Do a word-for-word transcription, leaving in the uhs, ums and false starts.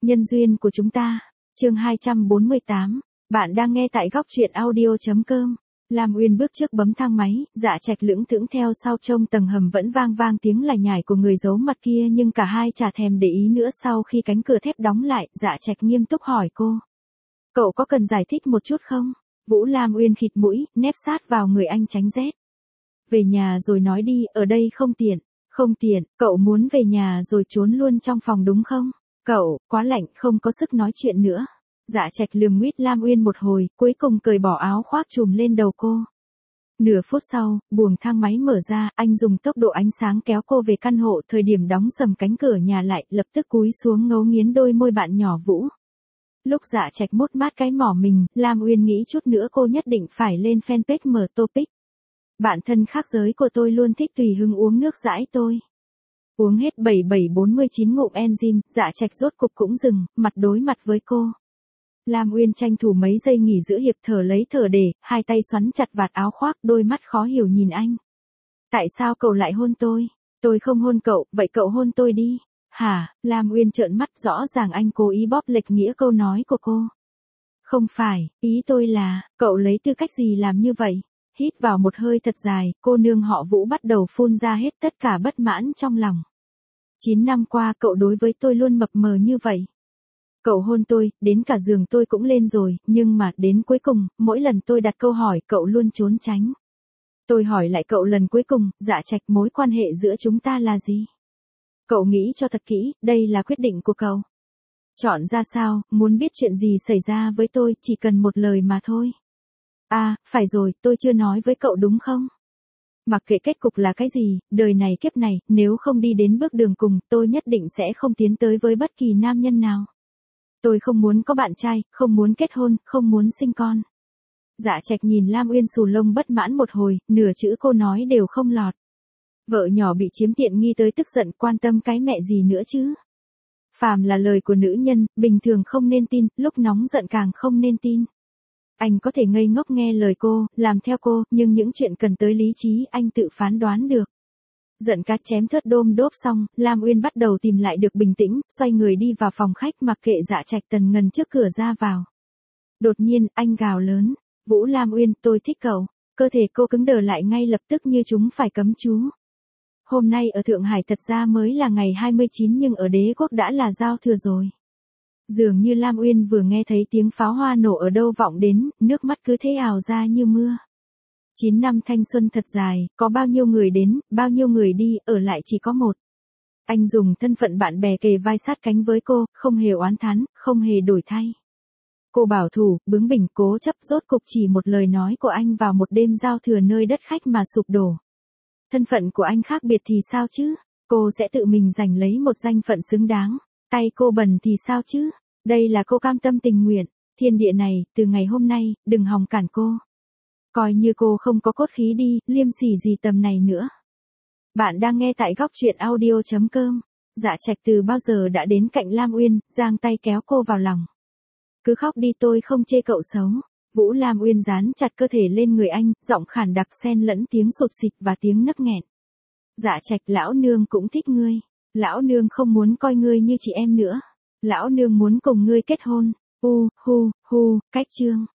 Nhân duyên của chúng ta. Chương hai trăm bốn mươi tám. Bạn đang nghe tại góc truyện audio chấm com. Lam Uyên bước trước bấm thang máy, Dạ Trạch lững thững theo sau trông tầng hầm vẫn vang vang tiếng lải nhải của người giấu mặt kia, nhưng cả hai chả thèm để ý nữa. Sau khi cánh cửa thép đóng lại, Dạ Trạch nghiêm túc hỏi cô: "Cậu có cần giải thích một chút không?" Vũ Lam Uyên khịt mũi, nép sát vào người anh tránh rét. "Về nhà rồi nói đi, ở đây không tiện." "Không tiện, cậu muốn về nhà rồi trốn luôn trong phòng đúng không?" "Cậu, quá lạnh, không có sức nói chuyện nữa." Dạ Trạch lườm nguýt Lam Uyên một hồi, cuối cùng cởi bỏ áo khoác trùm lên đầu cô. Nửa phút sau, buồng thang máy mở ra, anh dùng tốc độ ánh sáng kéo cô về căn hộ. Thời điểm đóng sầm cánh cửa nhà lại, lập tức cúi xuống ngấu nghiến đôi môi bạn nhỏ Vũ. Lúc Dạ Trạch mốt mát cái mỏ mình, Lam Uyên nghĩ chút nữa cô nhất định phải lên fanpage mở topic: "Bạn thân khác giới của tôi luôn thích tùy hứng uống nước dãi tôi." Uống hết bảy bảy bốn mươi chín ngụm enzyme, Dạ Trạch rốt cục cũng dừng, mặt đối mặt với cô. Lam Uyên tranh thủ mấy giây nghỉ giữa hiệp, thở lấy thở để, hai tay xoắn chặt vạt áo khoác, đôi mắt khó hiểu nhìn anh. "Tại sao cậu lại hôn tôi?" "Tôi không hôn cậu, vậy cậu hôn tôi đi." "Hả?" Lam Uyên trợn mắt, rõ ràng anh cố ý bóp lệch nghĩa câu nói của cô. "Không phải, ý tôi là, cậu lấy tư cách gì làm như vậy?" Hít vào một hơi thật dài, cô nương họ Vũ bắt đầu phun ra hết tất cả bất mãn trong lòng. Chín năm qua cậu đối với tôi luôn mập mờ như vậy. Cậu hôn tôi, đến cả giường tôi cũng lên rồi, nhưng mà đến cuối cùng, mỗi lần tôi đặt câu hỏi cậu luôn trốn tránh. Tôi hỏi lại cậu lần cuối cùng: Dạ Trạch, mối quan hệ giữa chúng ta là gì? Cậu nghĩ cho thật kỹ, đây là quyết định của cậu. Chọn ra sao, muốn biết chuyện gì xảy ra với tôi, chỉ cần một lời mà thôi. À, phải rồi, tôi chưa nói với cậu đúng không? Mặc kệ kết cục là cái gì, đời này kiếp này, nếu không đi đến bước đường cùng, tôi nhất định sẽ không tiến tới với bất kỳ nam nhân nào. Tôi không muốn có bạn trai, không muốn kết hôn, không muốn sinh con." Dạ Trạch nhìn Lam Uyên xù lông bất mãn một hồi, nửa chữ cô nói đều không lọt. Vợ nhỏ bị chiếm tiện nghi tới tức giận, quan tâm cái mẹ gì nữa chứ? Phàm là lời của nữ nhân, bình thường không nên tin, lúc nóng giận càng không nên tin. Anh có thể ngây ngốc nghe lời cô, làm theo cô, nhưng những chuyện cần tới lý trí anh tự phán đoán được. Giận cá chém thớt đôm đốp xong, Lam Uyên bắt đầu tìm lại được bình tĩnh, xoay người đi vào phòng khách mặc kệ Dạ Trạch tần ngần trước cửa ra vào. Đột nhiên, anh gào lớn: "Vũ Lam Uyên, tôi thích cậu." Cơ thể cô cứng đờ lại ngay lập tức như chúng phải cấm chú. Hôm nay ở Thượng Hải thật ra mới là ngày hai mươi chín, nhưng ở Đế Quốc đã là giao thừa rồi. Dường như Lam Uyên vừa nghe thấy tiếng pháo hoa nổ ở đâu vọng đến, nước mắt cứ thế ào ra như mưa. Chín năm thanh xuân thật dài, có bao nhiêu người đến, bao nhiêu người đi, ở lại chỉ có một. Anh dùng thân phận bạn bè kề vai sát cánh với cô, không hề oán thán, không hề đổi thay. Cô bảo thủ, bướng bỉnh, cố chấp, rốt cục chỉ một lời nói của anh vào một đêm giao thừa nơi đất khách mà sụp đổ. Thân phận của anh khác biệt thì sao chứ? Cô sẽ tự mình giành lấy một danh phận xứng đáng. Tay cô bẩn thì sao chứ? Đây là cô cam tâm tình nguyện. Thiên địa này, từ ngày hôm nay, đừng hòng cản cô. Coi như cô không có cốt khí đi, liêm sỉ gì tầm này nữa. Bạn đang nghe tại góc truyện audio chấm com. Dạ Trạch từ bao giờ đã đến cạnh Lam Uyên, giang tay kéo cô vào lòng. "Cứ khóc đi, tôi không chê cậu xấu." Vũ Lam Uyên dán chặt cơ thể lên người anh, giọng khản đặc xen lẫn tiếng sụt sịt và tiếng nấc nghẹn. "Dạ Trạch, lão nương cũng thích ngươi. Lão nương không muốn coi ngươi như chị em nữa. Lão nương muốn cùng ngươi kết hôn." U, hu, hu, cách chương.